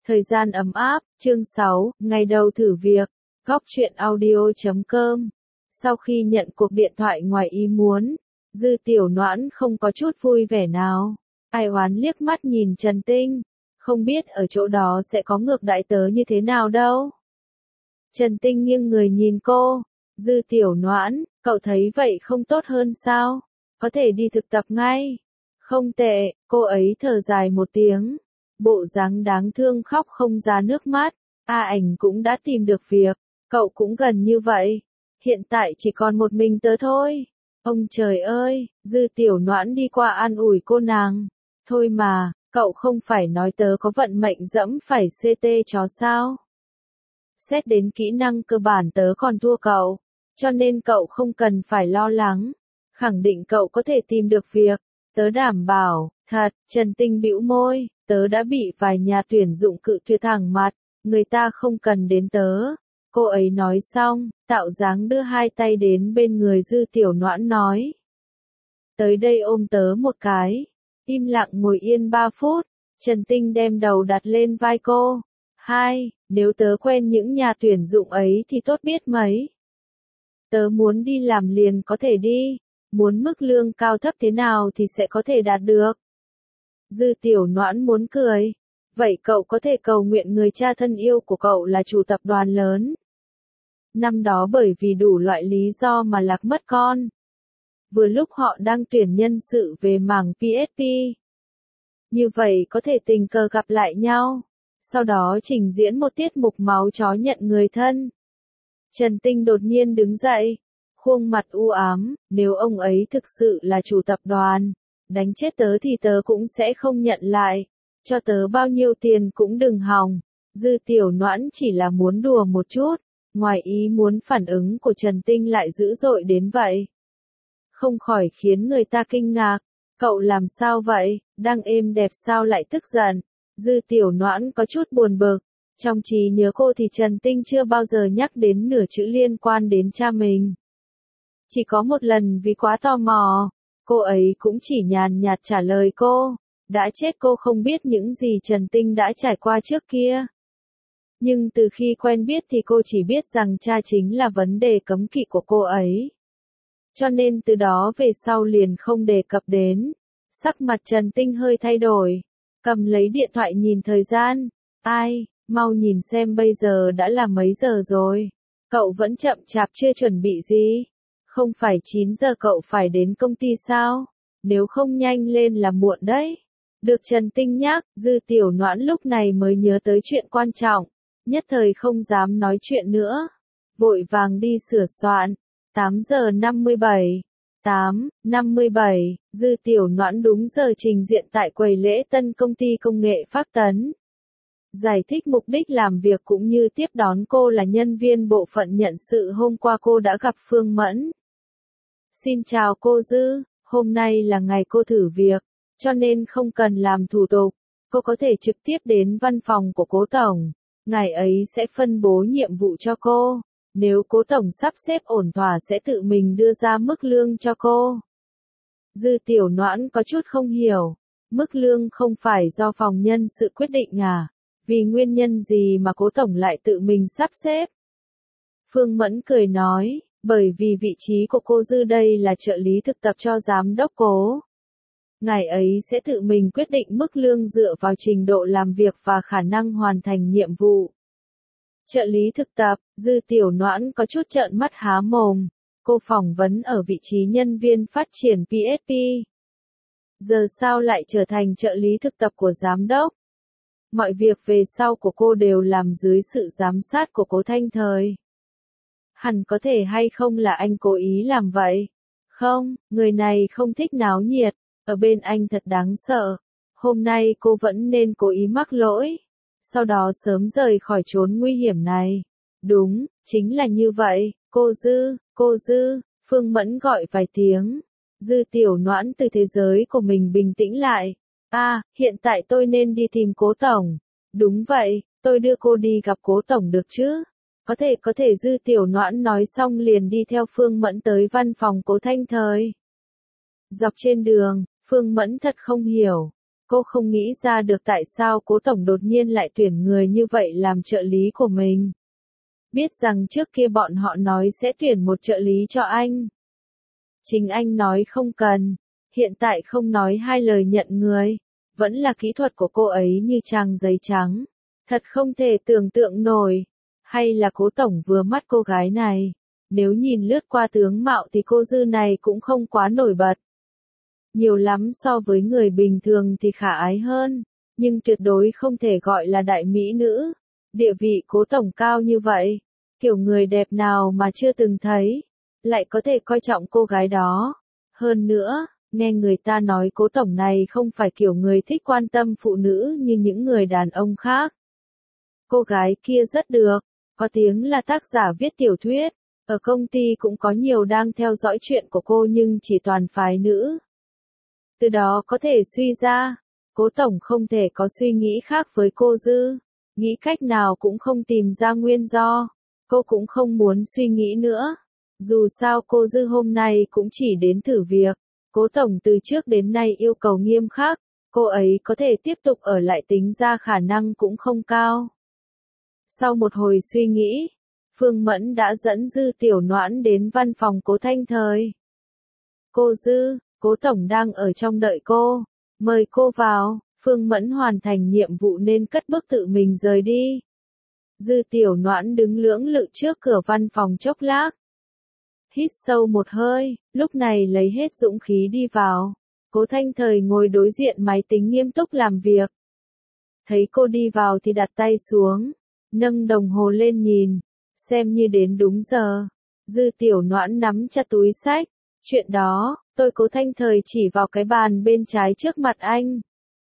Thời gian ấm áp, chương 6, ngày đầu thử việc, góc truyện audio.com. Sau khi nhận cuộc điện thoại ngoài ý muốn, Dư Tiểu Noãn không có chút vui vẻ nào. Ai oán liếc mắt nhìn Trần Tinh, không biết ở chỗ đó sẽ có ngược đại tớ như thế nào đâu. Trần Tinh nghiêng người nhìn cô, Dư Tiểu Noãn, cậu thấy vậy không tốt hơn sao? Có thể đi thực tập ngay. Không tệ, cô ấy thở dài một tiếng. Bộ dáng đáng thương khóc không ra nước mắt. Ảnh cũng đã tìm được việc, cậu cũng gần như vậy. Hiện tại chỉ còn một mình tớ thôi. Ông trời ơi, Dư Tiểu Noãn đi qua an ủi cô nàng. Thôi mà, cậu không phải nói tớ có vận mệnh dẫm phải CT chó sao? Xét đến kỹ năng cơ bản tớ còn thua cậu, cho nên cậu không cần phải lo lắng. Khẳng định cậu có thể tìm được việc, tớ đảm bảo. Thật, Trần Tinh bĩu môi, tớ đã bị vài nhà tuyển dụng cự tuyệt thẳng mặt, người ta không cần đến tớ. Cô ấy nói xong, tạo dáng đưa hai tay đến bên người Dư Tiểu Noãn nói. Tới đây ôm tớ một cái. Im lặng ngồi yên 3 phút, Trần Tinh đem đầu đặt lên vai cô. Nếu tớ quen những nhà tuyển dụng ấy thì tốt biết mấy. Tớ muốn đi làm liền có thể đi, muốn mức lương cao thấp thế nào thì sẽ có thể đạt được. Dư Tiểu Noãn muốn cười. Vậy cậu có thể cầu nguyện người cha thân yêu của cậu là chủ tập đoàn lớn. Năm đó bởi vì đủ loại lý do mà lạc mất con. Vừa lúc họ đang tuyển nhân sự về mảng PSP. Như vậy có thể tình cờ gặp lại nhau. Sau đó trình diễn một tiết mục máu chó nhận người thân. Trần Tinh đột nhiên đứng dậy. Khuôn mặt u ám, nếu ông ấy thực sự là chủ tập đoàn. Đánh chết tớ thì tớ cũng sẽ không nhận lại. Cho tớ bao nhiêu tiền cũng đừng hòng. Dư Tiểu Noãn chỉ là muốn đùa một chút. Ngoài ý muốn phản ứng của Trần Tinh lại dữ dội đến vậy. Không khỏi khiến người ta kinh ngạc. Cậu làm sao vậy, đang êm đẹp sao lại tức giận. Dư Tiểu Noãn có chút buồn bực. Trong trí nhớ cô thì Trần Tinh chưa bao giờ nhắc đến nửa chữ liên quan đến cha mình. Chỉ có một lần vì quá tò mò. Cô ấy cũng chỉ nhàn nhạt trả lời cô. Đã chết cô không biết những gì Trần Tinh đã trải qua trước kia. Nhưng từ khi quen biết thì cô chỉ biết rằng cha chính là vấn đề cấm kỵ của cô ấy. Cho nên từ đó về sau liền không đề cập đến. Sắc mặt Trần Tinh hơi thay đổi. Cầm lấy điện thoại nhìn thời gian. Mau nhìn xem bây giờ đã là mấy giờ rồi. Cậu vẫn chậm chạp chưa chuẩn bị gì. Không phải 9 giờ cậu phải đến công ty sao? Nếu không nhanh lên là muộn đấy. Được Trần Tinh nhắc, Dư Tiểu Noãn lúc này mới nhớ tới chuyện quan trọng. Nhất thời không dám nói chuyện nữa. Vội vàng đi sửa soạn. 8 giờ 57. 8:57, Dư Tiểu Noãn đúng giờ trình diện tại quầy lễ tân công ty công nghệ Phác Tấn. Giải thích mục đích làm việc cũng như tiếp đón cô là nhân viên bộ phận nhận sự hôm qua cô đã gặp Phương Mẫn. Xin chào cô Dư, hôm nay là ngày cô thử việc, cho nên không cần làm thủ tục. Cô có thể trực tiếp đến văn phòng của cố tổng, ngài ấy sẽ phân bố nhiệm vụ cho cô. Nếu cố tổng sắp xếp ổn thỏa sẽ tự mình đưa ra mức lương cho cô. Dư Tiểu Noãn có chút không hiểu, mức lương không phải do phòng nhân sự quyết định à? Vì nguyên nhân gì mà cố tổng lại tự mình sắp xếp? Phương Mẫn cười nói, bởi vì vị trí của cô Dư đây là trợ lý thực tập cho giám đốc cố. Ngài ấy sẽ tự mình quyết định mức lương dựa vào trình độ làm việc và khả năng hoàn thành nhiệm vụ. Trợ lý thực tập, Dư Tiểu Noãn có chút trợn mắt há mồm. Cô phỏng vấn ở vị trí nhân viên phát triển PSP. Giờ sao lại trở thành trợ lý thực tập của giám đốc? Mọi việc về sau của cô đều làm dưới sự giám sát của cố Thanh Thời. Hẳn có thể hay không là anh cố ý làm vậy? Không, người này không thích náo nhiệt. Ở bên anh thật đáng sợ. Hôm nay cô vẫn nên cố ý mắc lỗi. Sau đó sớm rời khỏi chốn nguy hiểm này. Đúng, chính là như vậy, cô Dư, Phương Mẫn gọi vài tiếng. Dư Tiểu Noãn từ thế giới của mình bình tĩnh lại. Hiện tại tôi nên đi tìm cố tổng. Đúng vậy, tôi đưa cô đi gặp cố tổng được chứ? Có thể Dư Tiểu Noãn nói xong liền đi theo Phương Mẫn tới văn phòng cố Thanh Thời. Dọc trên đường, Phương Mẫn thật không hiểu. Cô không nghĩ ra được tại sao Cố Tổng đột nhiên lại tuyển người như vậy làm trợ lý của mình. Biết rằng trước kia bọn họ nói sẽ tuyển một trợ lý cho anh. Chính anh nói không cần, hiện tại không nói hai lời nhận người. Vẫn là kỹ thuật của cô ấy như trang giấy trắng. Thật không thể tưởng tượng nổi. Hay là Cố Tổng vừa mắt cô gái này. Nếu nhìn lướt qua tướng mạo thì cô Dư này cũng không quá nổi bật. Nhiều lắm so với người bình thường thì khả ái hơn. Nhưng tuyệt đối không thể gọi là đại mỹ nữ. Địa vị Cố Tổng cao như vậy. Kiểu người đẹp nào mà chưa từng thấy. Lại có thể coi trọng cô gái đó. Hơn nữa, nghe người ta nói Cố Tổng này không phải kiểu người thích quan tâm phụ nữ như những người đàn ông khác. Cô gái kia rất được, có tiếng là tác giả viết tiểu thuyết, ở công ty cũng có nhiều đang theo dõi chuyện của cô nhưng chỉ toàn phái nữ. Từ đó có thể suy ra, Cố Tổng không thể có suy nghĩ khác với cô Dư, nghĩ cách nào cũng không tìm ra nguyên do, cô cũng không muốn suy nghĩ nữa. Dù sao cô Dư hôm nay cũng chỉ đến thử việc. Cố Tổng từ trước đến nay yêu cầu nghiêm khắc, cô ấy có thể tiếp tục ở lại tính ra khả năng cũng không cao. Sau một hồi suy nghĩ, Phương Mẫn đã dẫn Dư Tiểu Noãn đến văn phòng Cố Thanh Thời. Cô Dư, Cố Tổng đang ở trong đợi cô, mời cô vào. Phương Mẫn hoàn thành nhiệm vụ nên cất bước tự mình rời đi. Dư Tiểu Noãn đứng lưỡng lự trước cửa văn phòng chốc lát. Hít sâu một hơi, lúc này lấy hết dũng khí đi vào. Cố Thanh Thời ngồi đối diện máy tính nghiêm túc làm việc. Thấy cô đi vào thì đặt tay xuống, nâng đồng hồ lên nhìn, xem như đến đúng giờ. Dư Tiểu Noãn nắm chặt túi xách. Chuyện đó, tôi Cố Thanh Thời chỉ vào cái bàn bên trái trước mặt anh.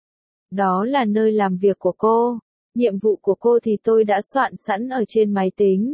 Đó là nơi làm việc của cô. Nhiệm vụ của cô thì tôi đã soạn sẵn ở trên máy tính.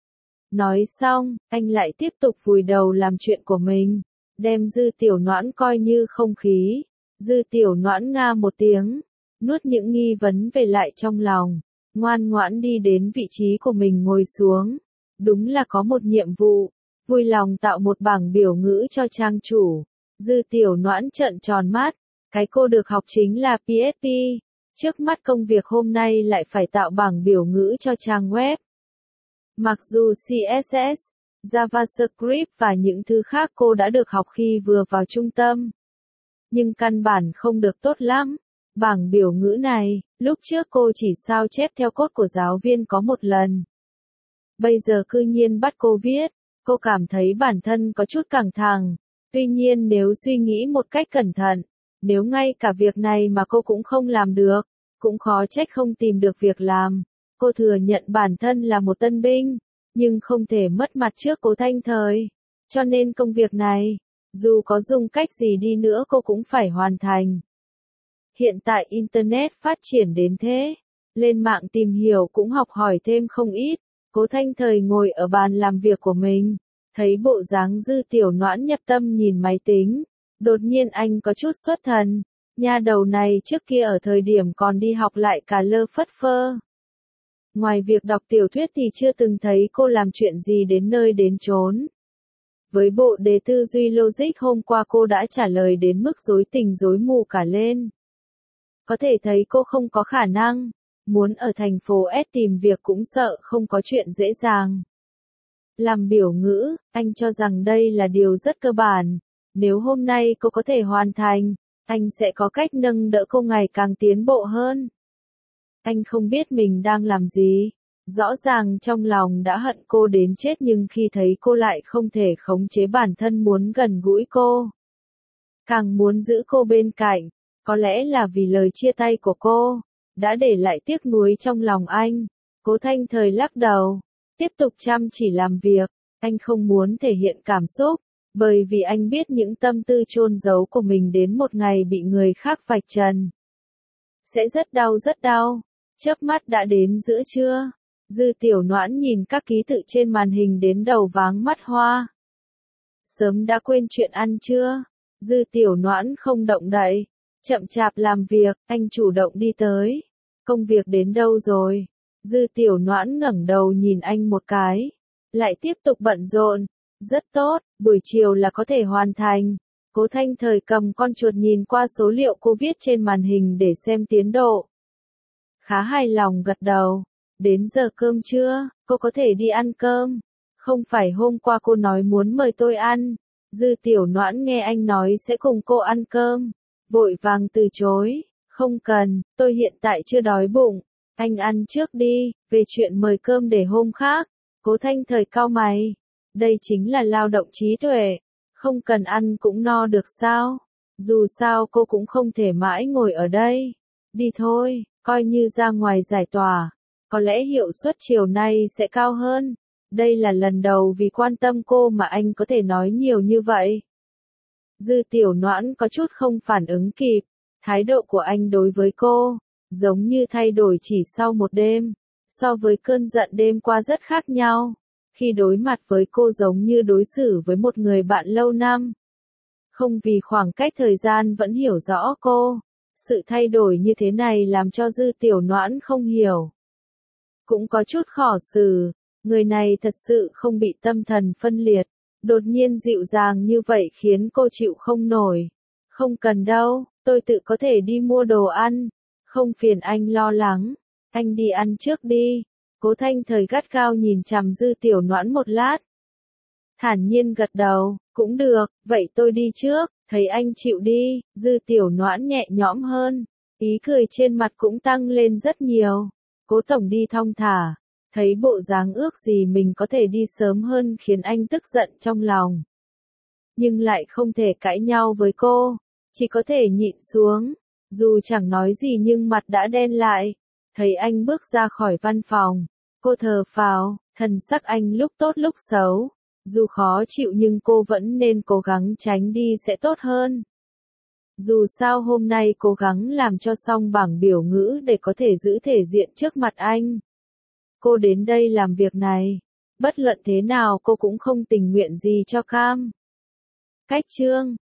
Nói xong, anh lại tiếp tục vùi đầu làm chuyện của mình, đem Dư Tiểu Noãn coi như không khí. Dư Tiểu Noãn nga một tiếng, nuốt những nghi vấn về lại trong lòng, ngoan ngoãn đi đến vị trí của mình ngồi xuống. Đúng là có một nhiệm vụ, vui lòng tạo một bảng biểu ngữ cho trang chủ. Dư Tiểu Noãn trợn tròn mắt, cái cô được học chính là PHP. Trước mắt công việc hôm nay lại phải tạo bảng biểu ngữ cho trang web. Mặc dù CSS, JavaScript và những thứ khác cô đã được học khi vừa vào trung tâm, nhưng căn bản không được tốt lắm. Bảng biểu ngữ này, lúc trước cô chỉ sao chép theo code của giáo viên có một lần. Bây giờ cư nhiên bắt cô viết, cô cảm thấy bản thân có chút căng thẳng. Tuy nhiên nếu suy nghĩ một cách cẩn thận, nếu ngay cả việc này mà cô cũng không làm được, cũng khó trách không tìm được việc làm. Cô thừa nhận bản thân là một tân binh, nhưng không thể mất mặt trước Cố Thanh Thời. Cho nên công việc này, dù có dùng cách gì đi nữa cô cũng phải hoàn thành. Hiện tại Internet phát triển đến thế, lên mạng tìm hiểu cũng học hỏi thêm không ít. Cố Thanh Thời ngồi ở bàn làm việc của mình, thấy bộ dáng Dư Tiểu Noãn nhập tâm nhìn máy tính. Đột nhiên anh có chút xuất thần, nha đầu này trước kia ở thời điểm còn đi học lại cả lơ phất phơ. Ngoài việc đọc tiểu thuyết thì chưa từng thấy cô làm chuyện gì đến nơi đến chốn. Với bộ đề tư duy logic hôm qua cô đã trả lời đến mức rối tình rối mù cả lên. Có thể thấy cô không có khả năng, muốn ở thành phố S tìm việc cũng sợ không có chuyện dễ dàng. Làm biểu ngữ, anh cho rằng đây là điều rất cơ bản. Nếu hôm nay cô có thể hoàn thành, anh sẽ có cách nâng đỡ cô ngày càng tiến bộ hơn. Anh không biết mình đang làm gì. Rõ ràng trong lòng đã hận cô đến chết nhưng khi thấy cô lại không thể khống chế bản thân muốn gần gũi cô. Càng muốn giữ cô bên cạnh, có lẽ là vì lời chia tay của cô, đã để lại tiếc nuối trong lòng anh. Cố Thanh Thời lắc đầu, tiếp tục chăm chỉ làm việc, anh không muốn thể hiện cảm xúc, bởi vì anh biết những tâm tư chôn giấu của mình đến một ngày bị người khác vạch trần. Sẽ rất đau rất đau. Chớp mắt đã đến giữa trưa. Dư Tiểu Noãn nhìn các ký tự trên màn hình đến đầu váng mắt hoa. Sớm đã quên chuyện ăn trưa. Dư Tiểu Noãn không động đậy, chậm chạp làm việc, anh chủ động đi tới. Công việc đến đâu rồi? Dư Tiểu Noãn ngẩng đầu nhìn anh một cái, lại tiếp tục bận rộn. Rất tốt, buổi chiều là có thể hoàn thành. Cố Thanh Thời cầm con chuột nhìn qua số liệu cô viết trên màn hình để xem tiến độ. Khá hài lòng gật đầu. Đến giờ cơm trưa, cô có thể đi ăn cơm. Không phải hôm qua cô nói muốn mời tôi ăn. Dư Tiểu Noãn nghe anh nói sẽ cùng cô ăn cơm. Vội vàng từ chối. Không cần, tôi hiện tại chưa đói bụng. Anh ăn trước đi, về chuyện mời cơm để hôm khác. Cố Thanh Thời cau mày. Đây chính là lao động trí tuệ. Không cần ăn cũng no được sao? Dù sao cô cũng không thể mãi ngồi ở đây. Đi thôi, coi như ra ngoài giải tỏa. Có lẽ hiệu suất chiều nay sẽ cao hơn. Đây là lần đầu vì quan tâm cô mà anh có thể nói nhiều như vậy. Dư Tiểu Noãn có chút không phản ứng kịp. Thái độ của anh đối với cô, giống như thay đổi chỉ sau một đêm. So với cơn giận đêm qua rất khác nhau. Khi đối mặt với cô giống như đối xử với một người bạn lâu năm. Không vì khoảng cách thời gian vẫn hiểu rõ cô. Sự thay đổi như thế này làm cho Dư Tiểu Noãn không hiểu. Cũng có chút khó xử. Người này thật sự không bị tâm thần phân liệt. Đột nhiên dịu dàng như vậy khiến cô chịu không nổi. Không cần đâu, tôi tự có thể đi mua đồ ăn. Không phiền anh lo lắng. Anh đi ăn trước đi. Cố Thanh Thời gắt gao nhìn chằm Dư Tiểu Noãn một lát. Thản nhiên gật đầu, cũng được, vậy tôi đi trước, thấy anh chịu đi, Dư Tiểu Noãn nhẹ nhõm hơn. Ý cười trên mặt cũng tăng lên rất nhiều. Cố tổng đi thong thả. Thấy bộ dáng ước gì mình có thể đi sớm hơn khiến anh tức giận trong lòng. Nhưng lại không thể cãi nhau với cô. Chỉ có thể nhịn xuống. Dù chẳng nói gì nhưng mặt đã đen lại. Thấy anh bước ra khỏi văn phòng. Cô thở phào, thần sắc anh lúc tốt lúc xấu. Dù khó chịu nhưng cô vẫn nên cố gắng tránh đi sẽ tốt hơn. Dù sao hôm nay cố gắng làm cho xong bảng biểu ngữ để có thể giữ thể diện trước mặt anh. Cô đến đây làm việc này. Bất luận thế nào cô cũng không tình nguyện gì cho cam. Cách chương